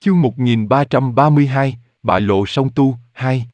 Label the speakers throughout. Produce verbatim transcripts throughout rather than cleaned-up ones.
Speaker 1: Chương một nghìn ba trăm ba mươi hai, bại lộ song tu, hai.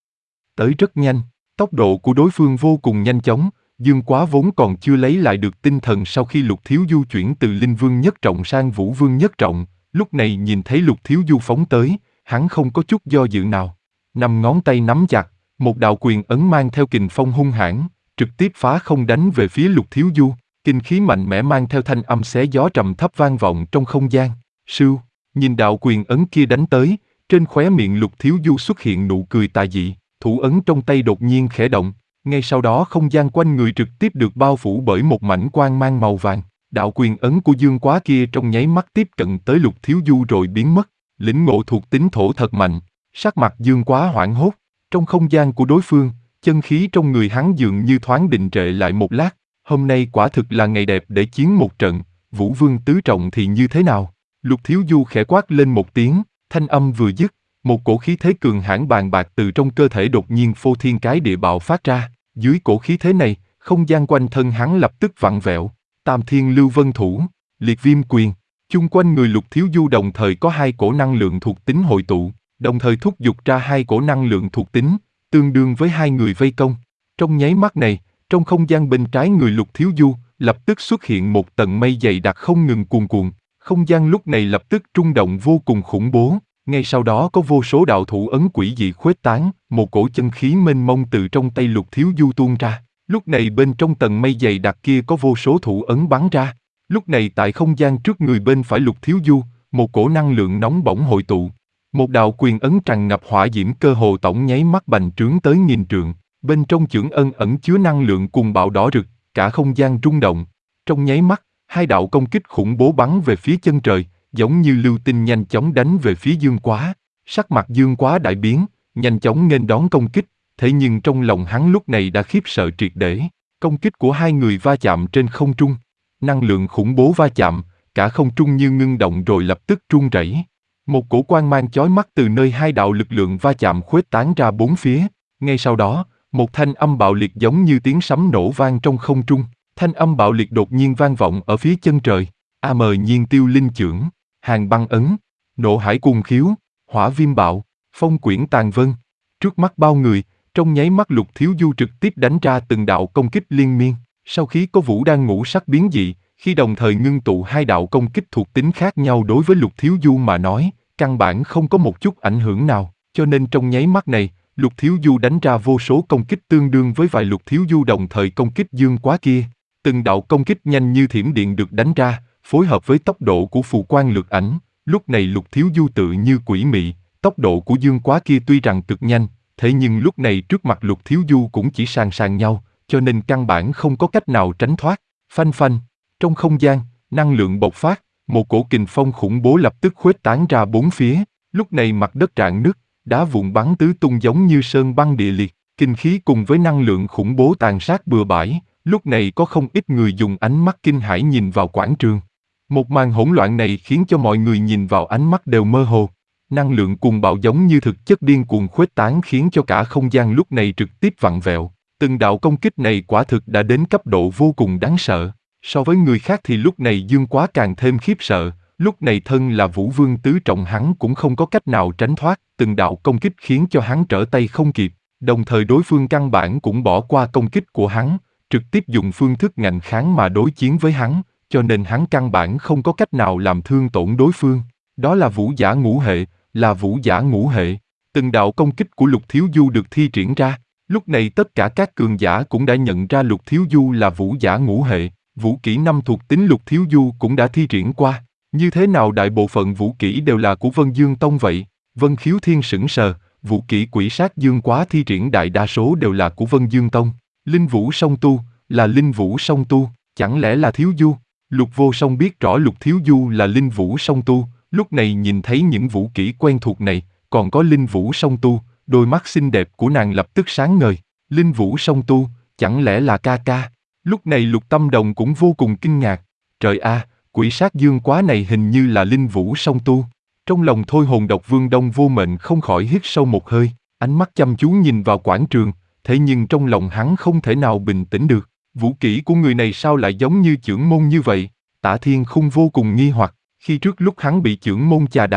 Speaker 1: Tới rất nhanh, tốc độ của đối phương vô cùng nhanh chóng, Dương Quá vốn còn chưa lấy lại được tinh thần sau khi Lục Thiếu Du chuyển từ Linh Vương Nhất Trọng sang Vũ Vương Nhất Trọng, lúc này nhìn thấy Lục Thiếu Du phóng tới, hắn không có chút do dự nào. Năm ngón tay nắm chặt, một đạo quyền ấn mang theo kình phong hung hãn, trực tiếp phá không đánh về phía Lục Thiếu Du, kinh khí mạnh mẽ mang theo thanh âm xé gió trầm thấp vang vọng trong không gian. Sưu, nhìn đạo quyền ấn kia đánh tới, trên khóe miệng Lục Thiếu Du xuất hiện nụ cười tà dị, thủ ấn trong tay đột nhiên khẽ động, ngay sau đó không gian quanh người trực tiếp được bao phủ bởi một mảnh quang mang màu vàng. Đạo quyền ấn của Dương Quá kia trong nháy mắt tiếp cận tới Lục Thiếu Du rồi biến mất, lĩnh ngộ thuộc tính thổ thật mạnh, sắc mặt Dương Quá hoảng hốt, trong không gian của đối phương, chân khí trong người hắn dường như thoáng định trệ lại một lát, hôm nay quả thực là ngày đẹp để chiến một trận, Vũ Vương tứ trọng thì như thế nào? Lục Thiếu Du khẽ quát lên một tiếng, thanh âm vừa dứt, một cổ khí thế cường hãn bàn bạc từ trong cơ thể đột nhiên phô thiên cái địa bạo phát ra, dưới cổ khí thế này, không gian quanh thân hắn lập tức vặn vẹo, Tam Thiên Lưu Vân Thủ, Liệt Viêm Quyền, chung quanh người Lục Thiếu Du đồng thời có hai cổ năng lượng thuộc tính hội tụ, đồng thời thúc giục ra hai cổ năng lượng thuộc tính, tương đương với hai người vây công. Trong nháy mắt này, trong không gian bên trái người Lục Thiếu Du, lập tức xuất hiện một tầng mây dày đặc không ngừng cuồn cuộn, không gian lúc này lập tức rung động vô cùng khủng bố, ngay sau đó có vô số đạo thủ ấn quỷ dị khuếch tán, một cổ chân khí mênh mông từ trong tay Lục Thiếu Du tuôn ra. Lúc này bên trong tầng mây dày đặc kia có vô số thủ ấn bắn ra. Lúc này tại không gian trước người bên phải Lục Thiếu Du, một cổ năng lượng nóng bỏng hội tụ. Một đạo quyền ấn tràn ngập hỏa diễm cơ hồ tổng nháy mắt bành trướng tới nghìn trượng. Bên trong chưởng ân ẩn chứa năng lượng cuồng bạo đỏ rực, cả không gian rung động. Trong nháy mắt, hai đạo công kích khủng bố bắn về phía chân trời, giống như lưu tinh nhanh chóng đánh về phía Dương Quá. Sắc mặt Dương Quá đại biến, nhanh chóng nghênh đón công kích, thế nhưng trong lòng hắn lúc này đã khiếp sợ triệt để. Công kích của hai người va chạm trên không trung, năng lượng khủng bố va chạm, cả không trung như ngưng động rồi lập tức rung rẩy. Một cổ quang mang chói mắt từ nơi hai đạo lực lượng va chạm khuếch tán ra bốn phía. Ngay sau đó, một thanh âm bạo liệt giống như tiếng sấm nổ vang trong không trung. Thanh âm bạo liệt đột nhiên vang vọng ở phía chân trời. A mờ nhiên tiêu linh chưởng, hàng băng ấn, nộ hải cuồng khiếu, hỏa viêm bạo, phong quyển tàn vân. Trước mắt bao người, trong nháy mắt Lục Thiếu Du trực tiếp đánh ra từng đạo công kích liên miên. Sau khi có vũ đan ngũ sắc biến dị, khi đồng thời ngưng tụ hai đạo công kích thuộc tính khác nhau đối với Lục Thiếu Du mà nói, căn bản không có một chút ảnh hưởng nào. Cho nên trong nháy mắt này, Lục Thiếu Du đánh ra vô số công kích tương đương với vài Lục Thiếu Du đồng thời công kích Dương Quá kia. Từng đạo công kích nhanh như thiểm điện được đánh ra, phối hợp với tốc độ của phù quang lược ảnh. Lúc này Lục Thiếu Du tự như quỷ mị, tốc độ của Dương Quá kia tuy rằng cực nhanh, thế nhưng lúc này trước mặt Lục Thiếu Du cũng chỉ sàn sàn nhau, cho nên căn bản không có cách nào tránh thoát. Phanh phanh, trong không gian, năng lượng bộc phát, một cổ kình phong khủng bố lập tức khuếch tán ra bốn phía. Lúc này mặt đất rạn nứt, đá vụn bắn tứ tung giống như sơn băng địa liệt, kinh khí cùng với năng lượng khủng bố tàn sát bừa bãi. Lúc này có không ít người dùng ánh mắt kinh hãi nhìn vào quảng trường. Một màn hỗn loạn này khiến cho mọi người nhìn vào ánh mắt đều mơ hồ. Năng lượng cuồng bạo giống như thực chất điên cuồng khuếch tán khiến cho cả không gian lúc này trực tiếp vặn vẹo. Từng đạo công kích này quả thực đã đến cấp độ vô cùng đáng sợ. So với người khác thì lúc này Dương Quá càng thêm khiếp sợ. Lúc này thân là Vũ Vương tứ trọng hắn cũng không có cách nào tránh thoát. Từng đạo công kích khiến cho hắn trở tay không kịp. Đồng thời đối phương căn bản cũng bỏ qua công kích của hắn, trực tiếp dùng phương thức ngạnh kháng mà đối chiến với hắn, cho nên hắn căn bản không có cách nào làm thương tổn đối phương. Đó là vũ giả ngũ hệ, là vũ giả ngũ hệ. Từng đạo công kích của Lục Thiếu Du được thi triển ra. Lúc này tất cả các cường giả cũng đã nhận ra Lục Thiếu Du là vũ giả ngũ hệ. Vũ kỹ năm thuộc tính Lục Thiếu Du cũng đã thi triển qua. Như thế nào đại bộ phận vũ kỹ đều là của Vân Dương Tông vậy? Vân Khiếu Thiên sững sờ, vũ kỹ quỷ sát Dương Quá thi triển đại đa số đều là của Vân Dương Tông. Linh Vũ song tu, là Linh Vũ song tu, chẳng lẽ là Thiếu Du? Lục Vô Song biết rõ Lục Thiếu Du là Linh Vũ song tu, lúc này nhìn thấy những vũ kỹ quen thuộc này, còn có Linh Vũ song tu, đôi mắt xinh đẹp của nàng lập tức sáng ngời. Linh Vũ song tu, chẳng lẽ là ca ca? Lúc này Lục Tâm Đồng cũng vô cùng kinh ngạc. Trời a, quỷ sát Dương Quá này hình như là Linh Vũ song tu. Trong lòng Thôi Hồn Độc Vương Đông Vô Mệnh không khỏi hít sâu một hơi, ánh mắt chăm chú nhìn vào quảng trường, thế nhưng trong lòng hắn không thể nào bình tĩnh được. Vũ kỹ của người này sao lại giống như chưởng môn như vậy? Tả Thiên Khung vô cùng nghi hoặc, khi trước lúc hắn bị chưởng môn chà đạp,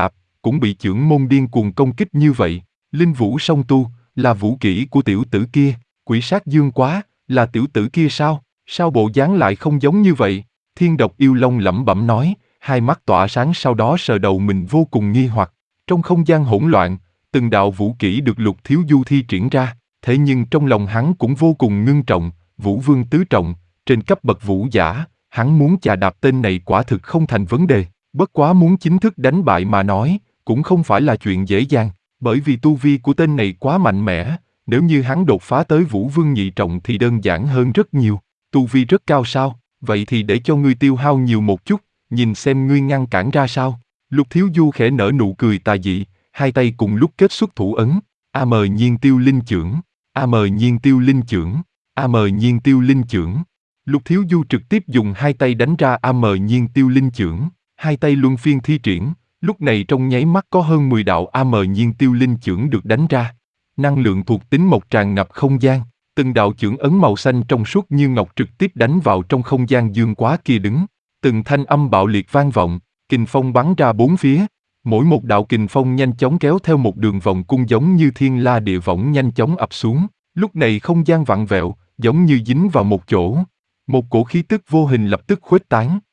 Speaker 1: cũng bị chưởng môn điên cuồng công kích như vậy. Linh vũ song tu, là vũ kỹ của tiểu tử kia. Quỷ sát dương quá, là tiểu tử kia sao? Sao bộ dáng lại không giống như vậy? Thiên độc yêu long lẩm bẩm nói, hai mắt tỏa sáng, sau đó sờ đầu mình vô cùng nghi hoặc. Trong không gian hỗn loạn, từng đạo vũ kỹ được Lục Thiếu Du thi triển ra, thế nhưng trong lòng hắn cũng vô cùng ngưng trọng, Vũ Vương tứ trọng, trên cấp bậc vũ giả, hắn muốn chà đạp tên này quả thực không thành vấn đề, bất quá muốn chính thức đánh bại mà nói, cũng không phải là chuyện dễ dàng, bởi vì tu vi của tên này quá mạnh mẽ, nếu như hắn đột phá tới Vũ Vương nhị trọng thì đơn giản hơn rất nhiều. Tu vi rất cao sao? Vậy thì để cho ngươi tiêu hao nhiều một chút, nhìn xem ngươi ngăn cản ra sao. Lục Thiếu Du khẽ nở nụ cười tà dị, hai tay cùng lúc kết xuất thủ ấn, A mờ nhiên tiêu linh chưởng, A mờ nhiên tiêu linh chưởng, A mờ nhiên tiêu linh chưởng. Lục Thiếu Du trực tiếp dùng hai tay đánh ra A mờ nhiên tiêu linh chưởng, hai tay luân phiên thi triển, lúc này trong nháy mắt có hơn mười đạo A mờ nhiên tiêu linh chưởng được đánh ra. Năng lượng thuộc tính mộc tràn ngập không gian, từng đạo chưởng ấn màu xanh trong suốt như ngọc trực tiếp đánh vào trong không gian dương quá kia đứng. Từng thanh âm bạo liệt vang vọng, kình phong bắn ra bốn phía. Mỗi một đạo kình phong nhanh chóng kéo theo một đường vòng cung giống như thiên la địa võng nhanh chóng ập xuống. Lúc này không gian vặn vẹo, giống như dính vào một chỗ. Một cổ khí tức vô hình lập tức khuếch tán,